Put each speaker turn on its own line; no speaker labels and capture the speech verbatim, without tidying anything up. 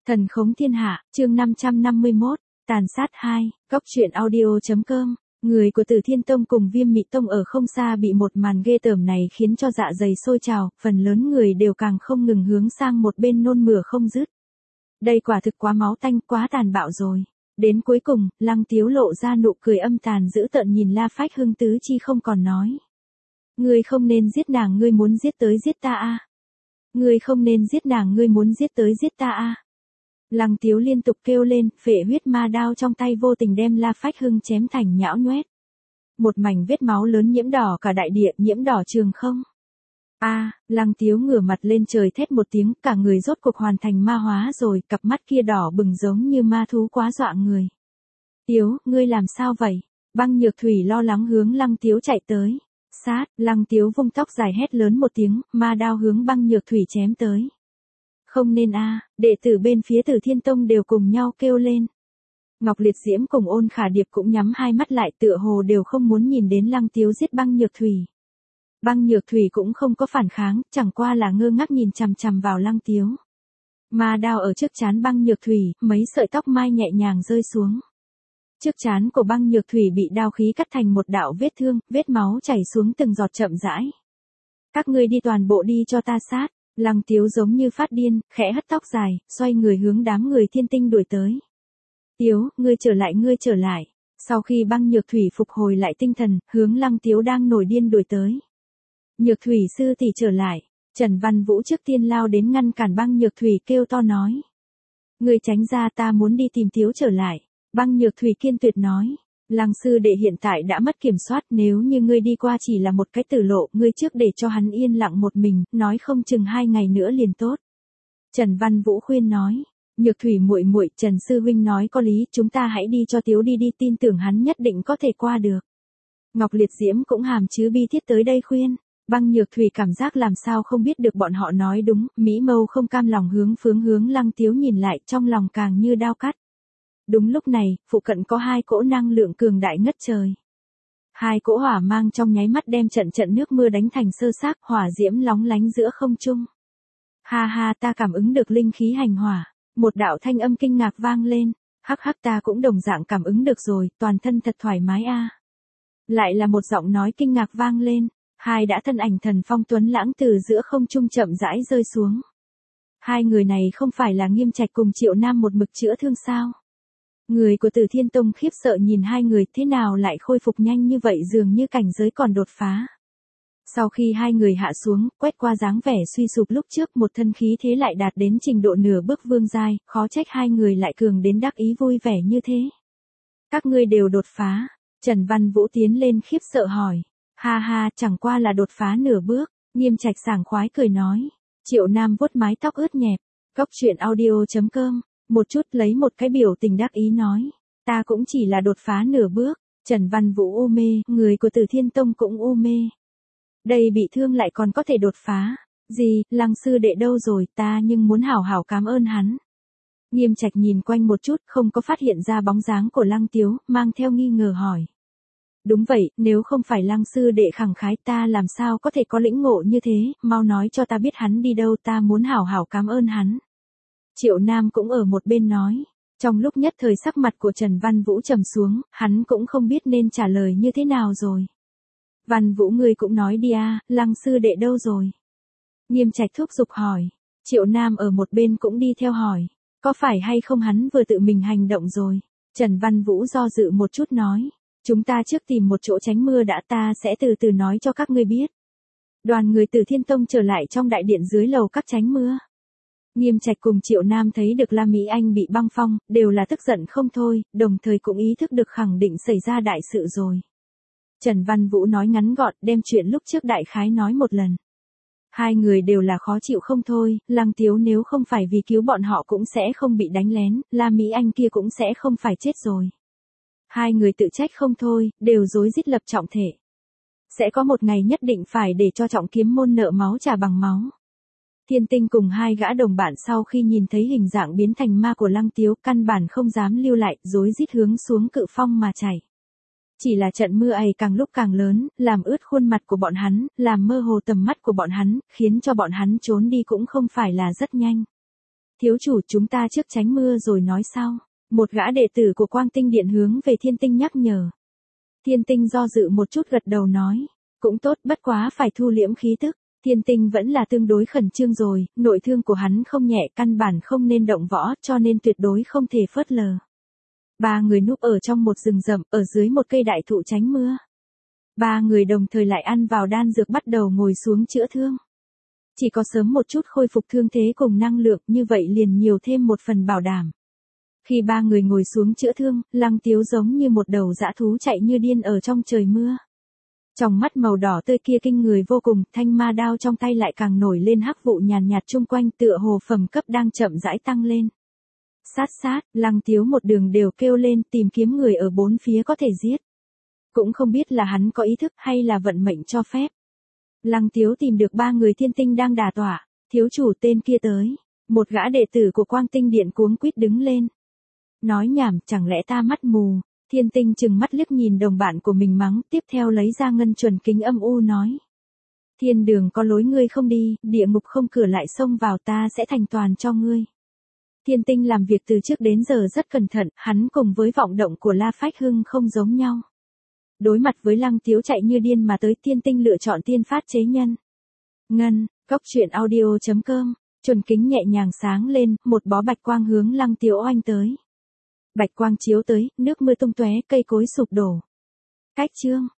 Thần khống thiên hạ, chương năm trăm năm mươi mốt, tàn sát hai, góc truyện audio.com. Người của Tử Thiên Tông cùng Viêm Mị Tông ở không xa bị một màn ghê tởm này khiến cho dạ dày sôi trào, phần lớn người đều càng không ngừng hướng sang một bên nôn mửa không dứt. Đây quả thực quá máu tanh, quá tàn bạo rồi. Đến cuối cùng, Lăng Tiếu lộ ra nụ cười âm tàn dữ tợn nhìn La Phách Hưng tứ chi không còn nói. Ngươi không nên giết nàng, ngươi muốn giết tới giết ta a. Ngươi không nên giết nàng, ngươi muốn giết tới giết ta a. Lăng Tiếu liên tục kêu lên, phệ huyết ma đao trong tay vô tình đem La Phách Hưng chém thành nhão nhoét. Một mảnh vết máu lớn nhiễm đỏ cả đại địa, nhiễm đỏ trường không. A, à, Lăng Tiếu ngửa mặt lên trời thét một tiếng, cả người rốt cuộc hoàn thành ma hóa rồi, cặp mắt kia đỏ bừng giống như ma thú quá dọa người. Tiếu, ngươi làm sao vậy? Băng Nhược Thủy lo lắng hướng Lăng Tiếu chạy tới. Sát, Lăng Tiếu vung tóc dài hét lớn một tiếng, ma đao hướng Băng Nhược Thủy chém tới. Không nên a, à, đệ tử bên phía Tử Thiên Tông đều cùng nhau kêu lên. Ngọc Liệt Diễm cùng Ôn Khả Điệp cũng nhắm hai mắt lại tựa hồ đều không muốn nhìn đến Lăng Tiếu giết Băng Nhược Thủy. Băng Nhược Thủy cũng không có phản kháng, chẳng qua là ngơ ngác nhìn chằm chằm vào Lăng Tiếu. Ma đao ở trước trán Băng Nhược Thủy, mấy sợi tóc mai nhẹ nhàng rơi xuống. Trước trán của Băng Nhược Thủy bị đao khí cắt thành một đạo vết thương, vết máu chảy xuống từng giọt chậm rãi. Các ngươi đi toàn bộ đi cho ta sát. Lăng Tiếu giống như phát điên, khẽ hất tóc dài, xoay người hướng đám người Thiên Tinh đuổi tới. Tiếu, ngươi trở lại, ngươi trở lại. Sau khi Băng Nhược Thủy phục hồi lại tinh thần, hướng Lăng Tiếu đang nổi điên đuổi tới. Nhược Thủy sư tỷ trở lại. Trần Văn Vũ trước tiên lao đến ngăn cản Băng Nhược Thủy kêu to nói. Ngươi tránh ra, ta muốn đi tìm Tiếu trở lại. Băng Nhược Thủy kiên tuyệt nói. Lăng sư đệ hiện tại đã mất kiểm soát, nếu như ngươi đi qua chỉ là một cái tử lộ, ngươi trước để cho hắn yên lặng một mình, nói không chừng hai ngày nữa liền tốt. Trần Văn Vũ khuyên nói. Nhược Thủy muội muội, Trần sư huynh nói có lý, chúng ta hãy đi cho Tiếu đi đi, tin tưởng hắn nhất định có thể qua được. Ngọc Liệt Diễm cũng hàm chứa bi thiết tới đây khuyên. Băng Nhược Thủy cảm giác làm sao không biết được bọn họ nói đúng, mỹ mâu không cam lòng hướng phương hướng Lăng Tiếu nhìn lại, trong lòng càng như đao cắt. Đúng lúc này, phụ cận có hai cỗ năng lượng cường đại ngất trời. Hai cỗ hỏa mang trong nháy mắt đem trận trận nước mưa đánh thành sơ xác, hỏa diễm lóng lánh giữa không trung. Ha ha, ta cảm ứng được linh khí hành hỏa. Một đạo thanh âm kinh ngạc vang lên. Hắc hắc, ta cũng đồng dạng cảm ứng được rồi, toàn thân thật thoải mái a. Lại là một giọng nói kinh ngạc vang lên. Hai đã thân ảnh thần phong tuấn lãng từ giữa không trung chậm rãi rơi xuống. Hai người này không phải là Nghiêm Trạch cùng Triệu Nam một mực chữa thương sao? Người của Tử Thiên Tông khiếp sợ nhìn hai người, thế nào lại khôi phục nhanh như vậy, dường như cảnh giới còn đột phá. Sau khi hai người hạ xuống, quét qua dáng vẻ suy sụp lúc trước, một thân khí thế lại đạt đến trình độ nửa bước vương giai, khó trách hai người lại cường đến đắc ý vui vẻ như thế. Các ngươi đều đột phá. Trần Văn Vũ tiến lên khiếp sợ hỏi. Ha ha, chẳng qua là đột phá nửa bước. Nghiêm Trạch sảng khoái cười nói. Triệu Nam vuốt mái tóc ướt nhẹp. Góc truyện audio.com. Một chút lấy một cái biểu tình đắc ý nói. Ta cũng chỉ là đột phá nửa bước. Trần Văn Vũ u mê, người của Tử Thiên Tông cũng u mê. Đây bị thương lại còn có thể đột phá. Gì, Lăng sư đệ đâu rồi, ta nhưng muốn hảo hảo cảm ơn hắn. Nghiêm Trạch nhìn quanh một chút, không có phát hiện ra bóng dáng của Lăng Tiếu, mang theo nghi ngờ hỏi. Đúng vậy, nếu không phải Lăng sư đệ khẳng khái, ta làm sao có thể có lĩnh ngộ như thế, mau nói cho ta biết hắn đi đâu, ta muốn hảo hảo cảm ơn hắn. Triệu Nam cũng ở một bên nói. Trong lúc nhất thời sắc mặt của Trần Văn Vũ trầm xuống, hắn cũng không biết nên trả lời như thế nào rồi. Văn Vũ, ngươi cũng nói đi a, Lăng sư đệ đâu rồi? Nghiêm Trạch thúc giục hỏi. Triệu Nam ở một bên cũng đi theo hỏi. Có phải hay không hắn vừa tự mình hành động rồi? Trần Văn Vũ do dự một chút nói. Chúng ta trước tìm một chỗ tránh mưa đã, ta sẽ từ từ nói cho các ngươi biết. Đoàn người Tử Thiên Tông trở lại trong đại điện dưới lầu các tránh mưa. Nghiêm Trạch cùng Triệu Nam thấy được La Mỹ Anh bị băng phong, đều là tức giận không thôi, đồng thời cũng ý thức được khẳng định xảy ra đại sự rồi. Trần Văn Vũ nói ngắn gọn, đem chuyện lúc trước đại khái nói một lần. Hai người đều là khó chịu không thôi, Lăng Tiếu nếu không phải vì cứu bọn họ cũng sẽ không bị đánh lén, La Mỹ Anh kia cũng sẽ không phải chết rồi. Hai người tự trách không thôi, đều rối rít lập trọng thể. Sẽ có một ngày nhất định phải để cho Trọng Kiếm môn nợ máu trả bằng máu. Thiên Tinh cùng hai gã đồng bạn sau khi nhìn thấy hình dạng biến thành ma của Lăng Tiếu, căn bản không dám lưu lại, rối rít hướng xuống cự phong mà chảy. Chỉ là trận mưa ấy càng lúc càng lớn, làm ướt khuôn mặt của bọn hắn, làm mơ hồ tầm mắt của bọn hắn, khiến cho bọn hắn trốn đi cũng không phải là rất nhanh. thiếu chủ chúng ta trước tránh mưa rồi nói sau. Một gã đệ tử của Quang Tinh Điện hướng về Thiên Tinh nhắc nhở. Thiên Tinh do dự một chút gật đầu nói. Cũng tốt, bất quá phải thu liễm khí tức. Thiên Tinh vẫn là tương đối khẩn trương rồi, nội thương của hắn không nhẹ, căn bản không nên động võ, cho nên tuyệt đối không thể phớt lờ. Ba người núp ở trong một rừng rậm, ở dưới một cây đại thụ tránh mưa. Ba người đồng thời lại ăn vào đan dược, bắt đầu ngồi xuống chữa thương. Chỉ có sớm một chút khôi phục thương thế cùng năng lượng, như vậy liền nhiều thêm một phần bảo đảm. Khi ba người ngồi xuống chữa thương, Lăng Tiếu giống như một đầu dã thú chạy như điên ở trong trời mưa. Trong mắt màu đỏ tươi kia kinh người vô cùng, thanh ma đao trong tay lại càng nổi lên hắc vụ nhàn nhạt chung quanh, tựa hồ phẩm cấp đang chậm rãi tăng lên. Sát sát, Lăng Tiếu một đường đều kêu lên tìm kiếm người ở bốn phía có thể giết. Cũng không biết là hắn có ý thức hay là vận mệnh cho phép. Lăng Tiếu tìm được ba người Thiên Tinh đang đả tọa, thiếu chủ tên kia tới. Một gã đệ tử của Quang Tinh Điện cuống quýt đứng lên. Nói nhảm, chẳng lẽ ta mắt mù. Thiên Tinh chừng mắt liếc nhìn đồng bạn của mình mắng, tiếp theo lấy ra ngân chuẩn kính âm u nói. Thiên đường có lối ngươi không đi, địa ngục không cửa lại xông vào, ta sẽ thành toàn cho ngươi. Thiên Tinh làm việc từ trước đến giờ rất cẩn thận, hắn cùng với vọng động của La Phách Hưng không giống nhau. Đối mặt với Lăng Tiếu chạy như điên mà tới, Thiên Tinh lựa chọn tiên phát chế nhân. Ngân, cốc truyện audio chấm com, chuẩn kính nhẹ nhàng sáng lên, một bó bạch quang hướng Lăng Tiếu oanh tới. Bạch quang chiếu tới, nước mưa tung tóe, cây cối sụp đổ. Cách chương